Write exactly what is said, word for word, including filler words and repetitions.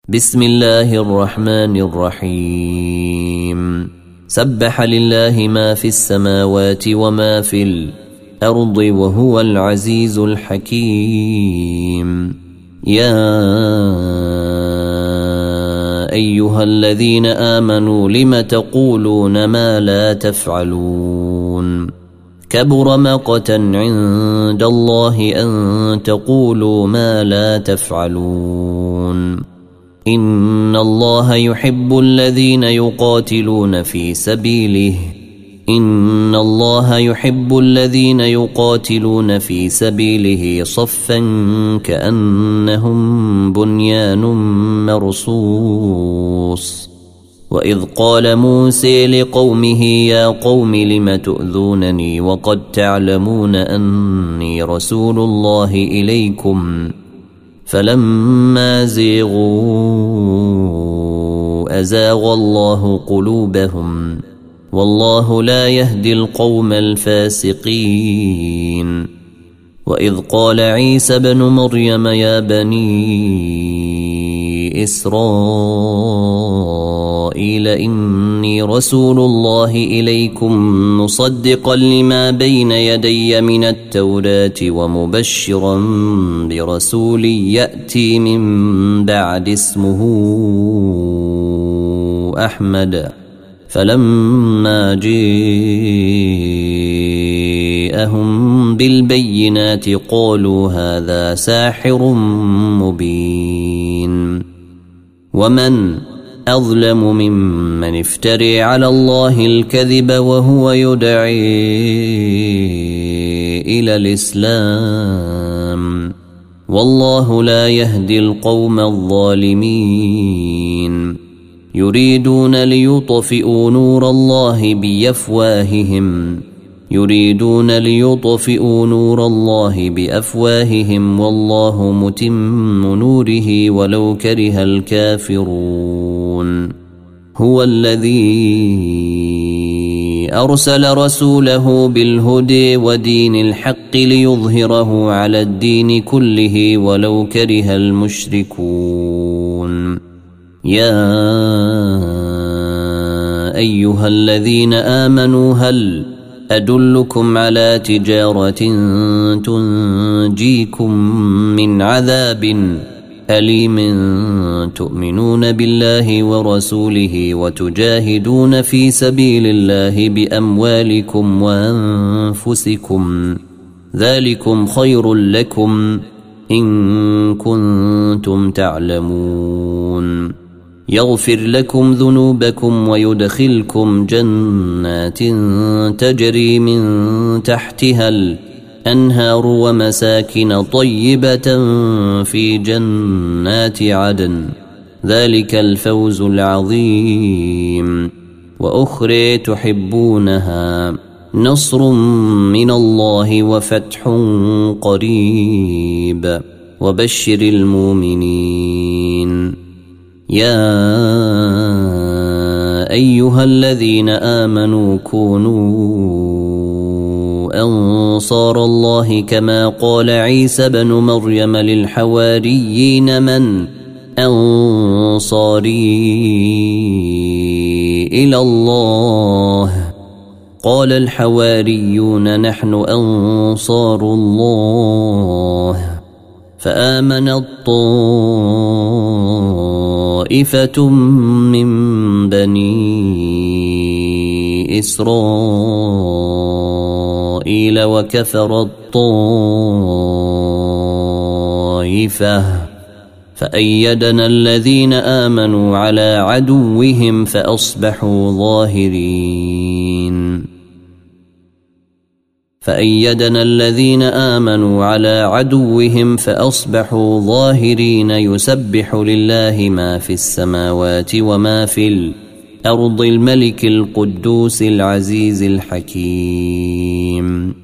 بسم الله الرحمن الرحيم سبح لله ما في السماوات وما في الأرض وهو العزيز الحكيم. يا أيها الذين آمنوا لم تقولون ما لا تفعلون كبر مقتا عند الله أن تقولوا ما لا تفعلون. إن الله يحب الذين يقاتلون في سبيله إن الله يحب الذين يقاتلون في سبيله صفا كأنهم بنيان مرصوص. وإذ قال موسى لقومه يا قوم لم تؤذونني وقد تعلمون أني رسول الله إليكم فلما زيغوا أزاغ الله قلوبهم والله لا يهدي القوم الفاسقين. وإذ قال عيسى بن مريم يا بني إسرائيل إني رسول الله إليكم مصدقا لما بين يدي من التوراة ومبشرا برسول يأتي من بعد اسمه أحمد. فلما جاءهم بالبينات قالوا هذا ساحر مبين. ومن أظلم ممن افتري على الله الكذب وهو يدعي إلى الإسلام والله لا يهدي القوم الظالمين. يريدون ليطفئوا نور الله بأفواههم يريدون ليطفئوا نور الله بأفواههم والله متم نوره ولو كره الكافرون. هو الذي أرسل رسوله بالهدى ودين الحق ليظهره على الدين كله ولو كره المشركون. يا أيها الذين آمنوا هل أدلكم على تجارة تنجيكم من عذاب أليم تؤمنون بالله ورسوله وتجاهدون في سبيل الله بأموالكم وأنفسكم ذلكم خير لكم إن كنتم تعلمون. يغفر لكم ذنوبكم ويدخلكم جنات تجري من تحتها الأنهار ومساكن طيبة في جنات عدن ذلك الفوز العظيم. وأخرى تحبونها نصر من الله وفتح قريب وبشر المؤمنين. يا أيها الذين آمنوا كونوا أنصار الله كما قال عيسى بن مريم للحواريين من أنصاري إلى الله قال الحواريون نحن أنصار الله. فآمن الطائفة من بني إسرائيل وكفر الطائفة فأيدنا الذين آمنوا على عدوهم فأصبحوا ظاهرين فأيدنا الذين آمنوا على عدوهم فأصبحوا ظاهرين. يسبح لله ما في السماوات وما في الأرض الملك القدوس العزيز الحكيم.